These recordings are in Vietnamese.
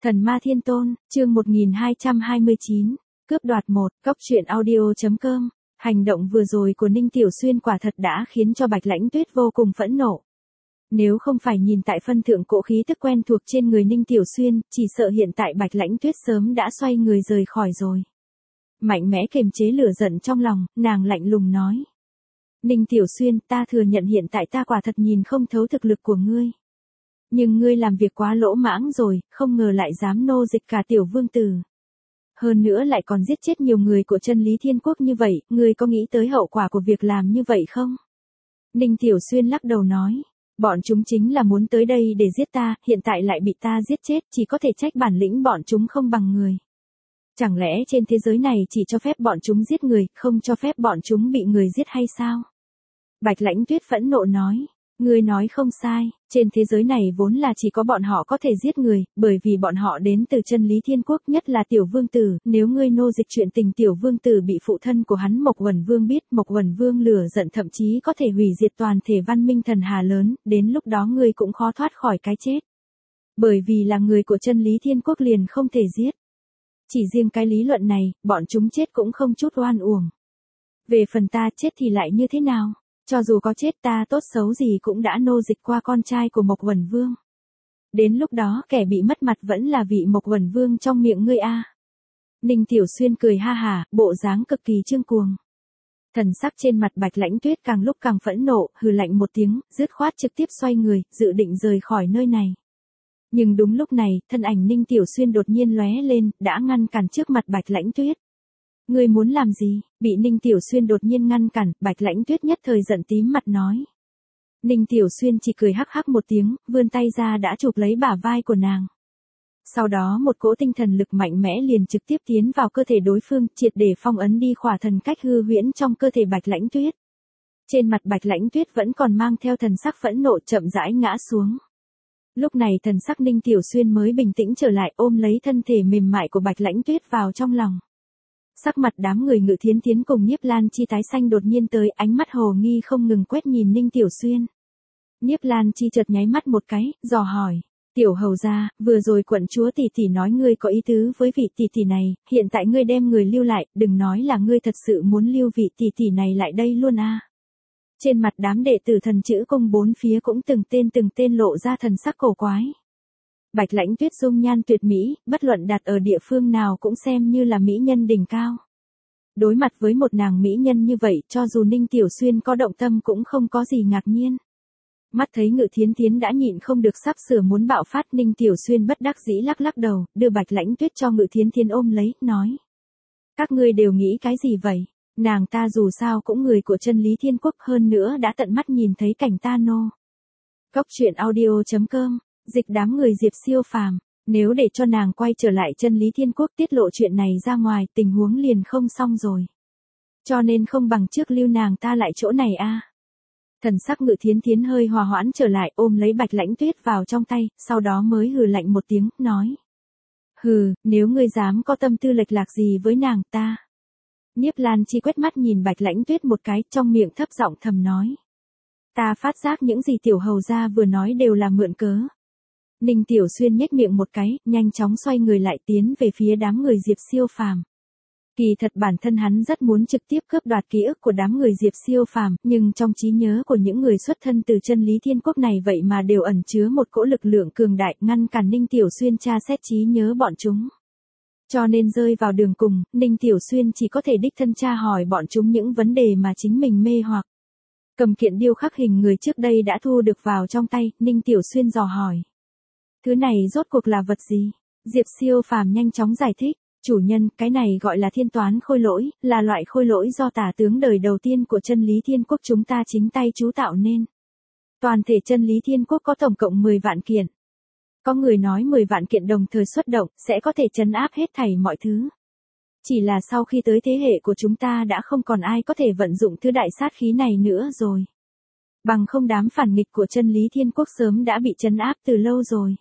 Thần Ma Thiên Tôn, chương 1229, cướp đoạt 1, cóc truyện audio.com. Hành động vừa rồi của Ninh Tiểu Xuyên quả thật đã khiến cho Bạch Lãnh Tuyết vô cùng phẫn nộ. Nếu không phải nhìn tại phân thượng cỗ khí tức quen thuộc trên người Ninh Tiểu Xuyên, chỉ sợ hiện tại Bạch Lãnh Tuyết sớm đã xoay người rời khỏi rồi. Mạnh mẽ kiềm chế lửa giận trong lòng, nàng lạnh lùng nói. Ninh Tiểu Xuyên, ta thừa nhận hiện tại ta quả thật nhìn không thấu thực lực của ngươi. Nhưng ngươi làm việc quá lỗ mãng rồi, không ngờ lại dám nô dịch cả tiểu vương tử. Hơn nữa lại còn giết chết nhiều người của chân lý thiên quốc như vậy, ngươi có nghĩ tới hậu quả của việc làm như vậy không? Ninh Tiểu Xuyên lắc đầu nói, bọn chúng chính là muốn tới đây để giết ta, hiện tại lại bị ta giết chết, chỉ có thể trách bản lĩnh bọn chúng không bằng người. Chẳng lẽ trên thế giới này chỉ cho phép bọn chúng giết người, không cho phép bọn chúng bị người giết hay sao? Bạch Lãnh Tuyết phẫn nộ nói. Ngươi nói không sai, trên thế giới này vốn là chỉ có bọn họ có thể giết người, bởi vì bọn họ đến từ chân lý thiên quốc, nhất là tiểu vương tử, nếu ngươi nô dịch chuyện tình tiểu vương tử bị phụ thân của hắn Mộc Uẩn Vương biết, Mộc Uẩn Vương lửa giận thậm chí có thể hủy diệt toàn thể văn minh thần hà lớn, đến lúc đó ngươi cũng khó thoát khỏi cái chết. Bởi vì là người của chân lý thiên quốc liền không thể giết. Chỉ riêng cái lý luận này, bọn chúng chết cũng không chút oan uổng. Về phần ta chết thì lại như thế nào? Cho dù có chết ta tốt xấu gì cũng đã nô dịch qua con trai của Mộc Uẩn Vương. Đến lúc đó kẻ bị mất mặt vẫn là vị Mộc Uẩn Vương trong miệng ngươi a. Ninh Tiểu Xuyên cười ha hả, bộ dáng cực kỳ trương cuồng. Thần sắc trên mặt Bạch Lãnh Tuyết càng lúc càng phẫn nộ, hừ lạnh một tiếng, dứt khoát trực tiếp xoay người, dự định rời khỏi nơi này. Nhưng đúng lúc này, thân ảnh Ninh Tiểu Xuyên đột nhiên lóe lên, đã ngăn cản trước mặt Bạch Lãnh Tuyết. Ngươi muốn làm gì? Bị Ninh Tiểu Xuyên đột nhiên ngăn cản, Bạch Lãnh Tuyết nhất thời giận tím mặt nói. Ninh Tiểu Xuyên chỉ cười hắc hắc một tiếng, vươn tay ra đã chụp lấy bả vai của nàng. Sau đó một cỗ tinh thần lực mạnh mẽ liền trực tiếp tiến vào cơ thể đối phương, triệt để phong ấn đi khỏa thần cách hư huyễn trong cơ thể Bạch Lãnh Tuyết. Trên mặt Bạch Lãnh Tuyết vẫn còn mang theo thần sắc phẫn nộ, chậm rãi ngã xuống. Lúc này thần sắc Ninh Tiểu Xuyên mới bình tĩnh trở lại, ôm lấy thân thể mềm mại của Bạch Lãnh Tuyết vào trong lòng. Sắc mặt đám người Ngự Thiến Thiến cùng Nhiếp Lan Chi tái xanh đột nhiên tới, ánh mắt hồ nghi không ngừng quét nhìn Ninh Tiểu Xuyên. Nhiếp Lan Chi chợt nháy mắt một cái, dò hỏi, tiểu hầu gia, vừa rồi quận chúa tỷ tỷ nói ngươi có ý tứ với vị tỷ tỷ này, hiện tại ngươi đem người lưu lại, đừng nói là ngươi thật sự muốn lưu vị tỷ tỷ này lại đây luôn a. Trên mặt đám đệ tử thần chữ cung bốn phía cũng từng tên lộ ra thần sắc cổ quái. Bạch Lãnh Tuyết dung nhan tuyệt mỹ, bất luận đặt ở địa phương nào cũng xem như là mỹ nhân đỉnh cao. Đối mặt với một nàng mỹ nhân như vậy, cho dù Ninh Tiểu Xuyên có động tâm cũng không có gì ngạc nhiên. Mắt thấy Ngự Thiến Thiến đã nhịn không được sắp sửa muốn bạo phát, Ninh Tiểu Xuyên bất đắc dĩ lắc lắc đầu, đưa Bạch Lãnh Tuyết cho Ngự Thiến Thiến ôm lấy, nói. Các ngươi đều nghĩ cái gì vậy? Nàng ta dù sao cũng người của chân lý thiên quốc, hơn nữa đã tận mắt nhìn thấy cảnh ta nô. Cóc truyện audio.com. Dịch đám người Diệp Siêu Phàm, nếu để cho nàng quay trở lại chân lý thiên quốc tiết lộ chuyện này ra ngoài, tình huống liền không xong rồi. Cho nên không bằng trước lưu nàng ta lại chỗ này a. Thần sắc Ngự Thiến Thiến hơi hòa hoãn trở lại, ôm lấy Bạch Lãnh Tuyết vào trong tay, sau đó mới hừ lạnh một tiếng, nói. Hừ, nếu ngươi dám có tâm tư lệch lạc gì với nàng ta. Nhiếp Lan Chi quét mắt nhìn Bạch Lãnh Tuyết một cái, trong miệng thấp giọng thầm nói. Ta phát giác những gì tiểu hầu gia vừa nói đều là mượn cớ. Ninh Tiểu Xuyên nhếch miệng một cái, nhanh chóng xoay người lại tiến về phía đám người Diệp Siêu Phàm. Kỳ thật bản thân hắn rất muốn trực tiếp cướp đoạt ký ức của đám người Diệp Siêu Phàm, nhưng trong trí nhớ của những người xuất thân từ chân lý thiên quốc này vậy mà đều ẩn chứa một cỗ lực lượng cường đại, ngăn cản Ninh Tiểu Xuyên tra xét trí nhớ bọn chúng. Cho nên rơi vào đường cùng, Ninh Tiểu Xuyên chỉ có thể đích thân tra hỏi bọn chúng những vấn đề mà chính mình mê hoặc. Cầm kiện điêu khắc hình người trước đây đã thu được vào trong tay, Ninh Tiểu Xuyên dò hỏi. Thứ này rốt cuộc là vật gì? Diệp Siêu Phàm nhanh chóng giải thích. Chủ nhân, cái này gọi là thiên toán khôi lỗi, là loại khôi lỗi do tả tướng đời đầu tiên của chân lý thiên quốc chúng ta chính tay chú tạo nên. Toàn thể chân lý thiên quốc có tổng cộng 10 vạn kiện. Có người nói 10 vạn kiện đồng thời xuất động, sẽ có thể trấn áp hết thảy mọi thứ. Chỉ là sau khi tới thế hệ của chúng ta đã không còn ai có thể vận dụng thứ đại sát khí này nữa rồi. Bằng không đám phản nghịch của chân lý thiên quốc sớm đã bị trấn áp từ lâu rồi.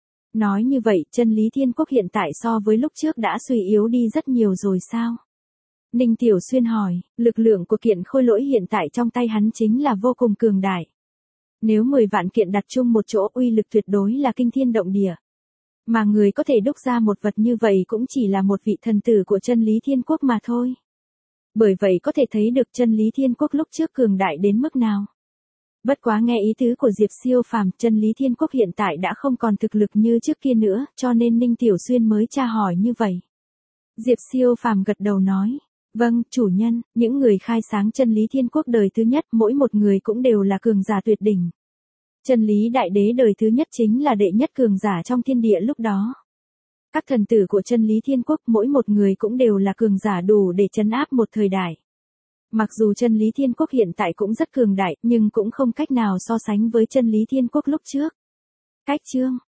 Nói như vậy, chân lý thiên quốc hiện tại so với lúc trước đã suy yếu đi rất nhiều rồi sao? Ninh Tiểu Xuyên hỏi, lực lượng của kiện khôi lỗi hiện tại trong tay hắn chính là vô cùng cường đại. Nếu 10 vạn kiện đặt chung một chỗ, uy lực tuyệt đối là kinh thiên động địa. Mà người có thể đúc ra một vật như vậy cũng chỉ là một vị thần tử của chân lý thiên quốc mà thôi. Bởi vậy có thể thấy được chân lý thiên quốc lúc trước cường đại đến mức nào. Bất quá nghe ý tứ của Diệp Siêu Phàm, chân lý thiên quốc hiện tại đã không còn thực lực như trước kia nữa, cho nên Ninh Tiểu Xuyên mới tra hỏi như vậy. Diệp Siêu Phàm gật đầu nói, vâng, chủ nhân, những người khai sáng chân lý thiên quốc đời thứ nhất mỗi một người cũng đều là cường giả tuyệt đỉnh. Chân lý đại đế đời thứ nhất chính là đệ nhất cường giả trong thiên địa lúc đó. Các thần tử của chân lý thiên quốc mỗi một người cũng đều là cường giả đủ để trấn áp một thời đại. Mặc dù chân lý thiên quốc hiện tại cũng rất cường đại nhưng cũng không cách nào so sánh với chân lý thiên quốc lúc trước. Cách chương